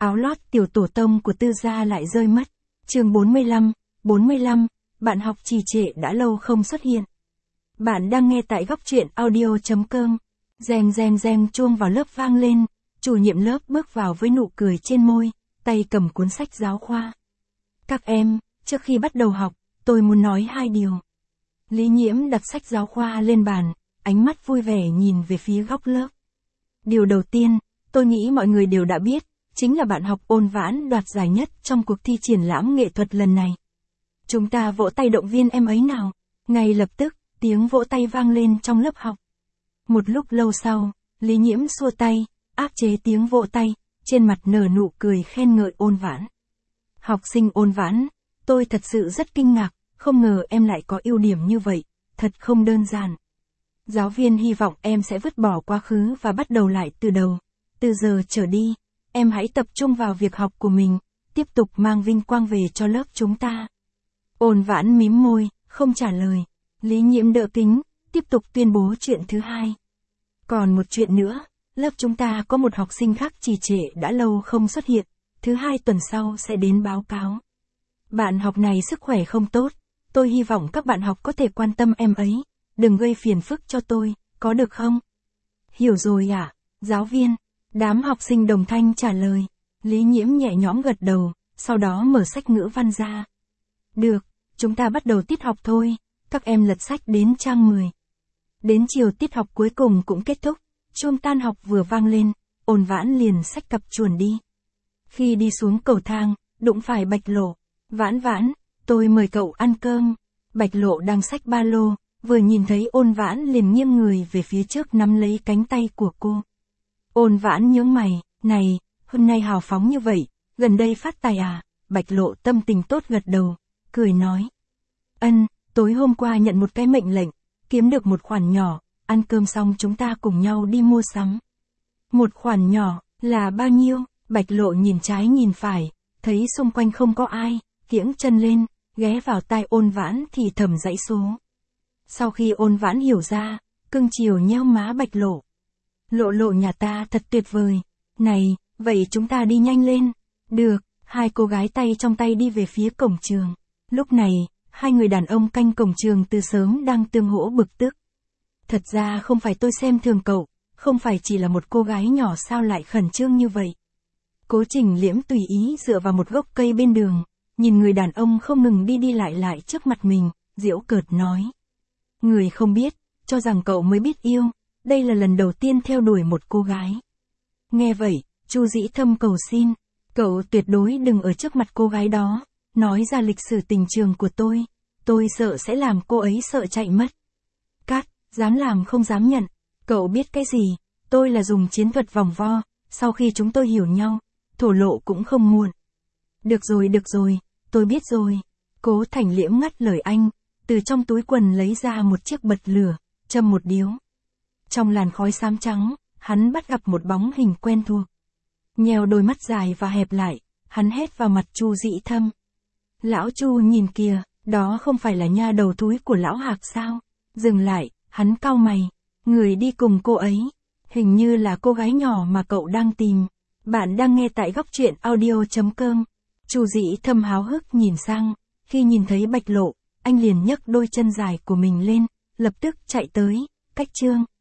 Áo lót tiểu tổ tông của Tư gia lại rơi mất. Chương 45, bạn học trì trệ đã lâu không xuất hiện. Bạn đang nghe tại góc truyện audio.com. Reng reng reng, chuông vào lớp vang lên, chủ nhiệm lớp bước vào với nụ cười trên môi, tay cầm cuốn sách giáo khoa. Các em, trước khi bắt đầu học, tôi muốn nói 2 điều. Lý Nhiễm đặt sách giáo khoa lên bàn, ánh mắt vui vẻ nhìn về phía góc lớp. Điều đầu tiên, tôi nghĩ mọi người đều đã biết, chính là bạn học Ôn Vãn đoạt giải nhất trong cuộc thi triển lãm nghệ thuật lần này. Chúng ta vỗ tay động viên em ấy nào. Ngay lập tức, tiếng vỗ tay vang lên trong lớp học. Một lúc lâu sau, Lý Nhiễm xua tay, áp chế tiếng vỗ tay, trên mặt nở nụ cười khen ngợi Ôn Vãn. Học sinh Ôn Vãn, tôi thật sự rất kinh ngạc, không ngờ em lại có ưu điểm như vậy, thật không đơn giản. Giáo viên hy vọng em sẽ vứt bỏ quá khứ và bắt đầu lại từ đầu. Từ giờ trở đi, em hãy tập trung vào việc học của mình, tiếp tục mang vinh quang về cho lớp chúng ta. Ôn Vãn mím môi, không trả lời. Lý Nhiễm đỡ kính, tiếp tục tuyên bố chuyện thứ hai. Còn một chuyện nữa, lớp chúng ta có một học sinh khác trì trệ đã lâu không xuất hiện, thứ 2 tuần sau sẽ đến báo cáo. Bạn học này sức khỏe không tốt, tôi hy vọng các bạn học có thể quan tâm em ấy, đừng gây phiền phức cho tôi, có được không? Hiểu rồi ạ, giáo viên. Đám học sinh đồng thanh trả lời. Lý Nhiễm nhẹ nhõm gật đầu, sau đó mở sách ngữ văn ra. Được, chúng ta bắt đầu tiết học thôi, các em lật sách đến trang 10. Đến chiều tiết học cuối cùng cũng kết thúc, chuông tan học vừa vang lên, Ôn Vãn liền xách cặp chuồn đi. Khi đi xuống cầu thang, đụng phải Bạch Lộ. Vãn Vãn, tôi mời cậu ăn cơm. Bạch Lộ đang xách ba lô, vừa nhìn thấy Ôn Vãn liền nghiêng người về phía trước nắm lấy cánh tay của cô. Ôn Vãn nhướng mày, này, hôm nay hào phóng như vậy, gần đây phát tài à? Bạch Lộ tâm tình tốt gật đầu, cười nói. Tối hôm qua nhận một cái mệnh lệnh, kiếm được một khoản nhỏ, ăn cơm xong chúng ta cùng nhau đi mua sắm. Một khoản nhỏ, là bao nhiêu? Bạch Lộ nhìn trái nhìn phải, thấy xung quanh không có ai, kiễng chân lên, ghé vào tai Ôn Vãn thì thầm dãy số. Sau khi Ôn Vãn hiểu ra, cưng chiều nheo má Bạch Lộ. Lộ nhà ta thật tuyệt vời. Này, vậy chúng ta đi nhanh lên. Được, hai cô gái tay trong tay đi về phía cổng trường. Lúc này, hai người đàn ông canh cổng trường từ sớm đang tương hỗ bực tức. Thật ra không phải tôi xem thường cậu, không phải chỉ là một cô gái nhỏ sao lại khẩn trương như vậy. Cố Trình Liễm tùy ý dựa vào một gốc cây bên đường, nhìn người đàn ông không ngừng đi lại trước mặt mình, giễu cợt nói. Người không biết, cho rằng cậu mới biết yêu. Đây là lần đầu tiên theo đuổi một cô gái. Nghe vậy, Chu Dĩ Thâm cầu xin, cậu tuyệt đối đừng ở trước mặt cô gái đó, nói ra lịch sử tình trường của tôi sợ sẽ làm cô ấy sợ chạy mất. Cát, dám làm không dám nhận, cậu biết cái gì, tôi là dùng chiến thuật vòng vo, sau khi chúng tôi hiểu nhau, thổ lộ cũng không muộn. Được rồi, tôi biết rồi. Cố Thành Liễm ngắt lời anh, từ trong túi quần lấy ra một chiếc bật lửa, châm một điếu. Trong làn khói xám trắng, hắn bắt gặp một bóng hình quen thuộc. Nheo đôi mắt dài và hẹp lại, hắn hét vào mặt Chu Dĩ Thâm. Lão Chu nhìn kìa, đó không phải là nha đầu thúi của lão Hạc sao? Dừng lại, hắn cau mày. Người đi cùng cô ấy, hình như là cô gái nhỏ mà cậu đang tìm. Bạn đang nghe tại góc truyện audio.com. Chu Dĩ Thâm háo hức nhìn sang, khi nhìn thấy Bạch Lộ, anh liền nhấc đôi chân dài của mình lên, lập tức chạy tới, cách chương.